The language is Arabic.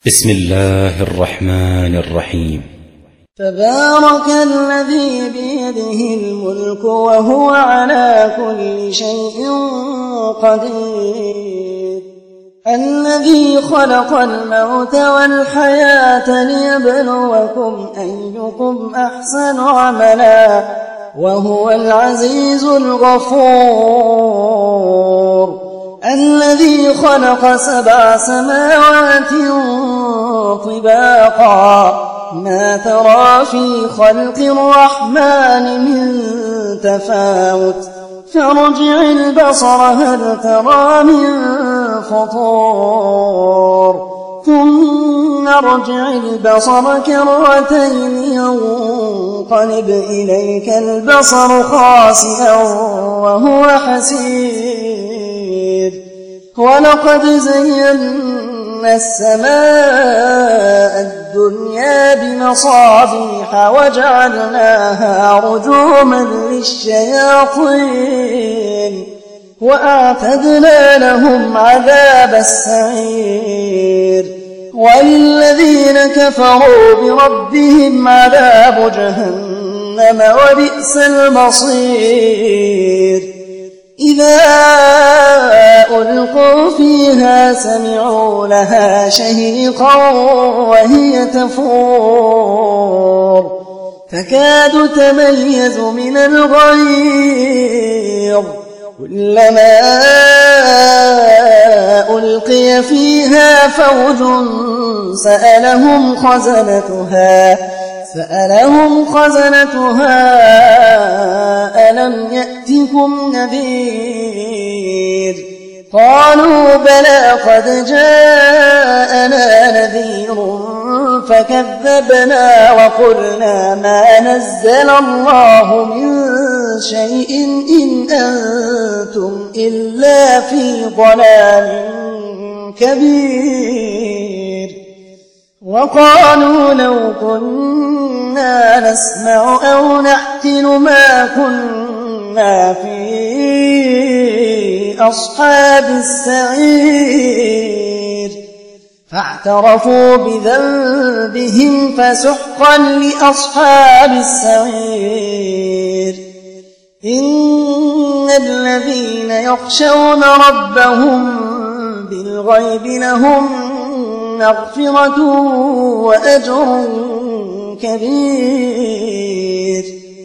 بسم الله الرحمن الرحيم. تبارك الذي بيده الملك وهو على كل شيء قدير، الذي خلق الموت والحياة ليبلوكم أيكم أحسن عملا وهو العزيز الغفور، الذي خلق 7 سماوات طباقا ما ترى في خلق الرحمن من تفاوت فارجع البصر هل ترى من فطور ثم ارجع البصر كرتين ينقلب إليك البصر خاسئا وهو حسير، ولقد زينا السماء الدنيا بمصابيح وجعلناها رجوما للشياطين وأعتدنا لهم عذاب السعير، وللذين كفروا بربهم عذاب جهنم وبئس المصير. إذا ألقوا فيها سمعوا لها شهيقا وهي تفور تكاد تميز من الغيظ، كلما ألقي فيها فوج سألهم خزنتها ألم يأتكم نذير؟ قالوا بلى قد جاءنا نذير فكذبنا وقلنا ما نزل الله من شيء إن أنتم إلا في ضلال كبير. وقالوا لو كنا نسمع أو نعقل ما كنا في أصحاب السعير، فاعترفوا بذنبهم فسحقا لأصحاب السعير. إن الذين يخشون ربهم بالغيب لهم مغفرة وأجر كبير.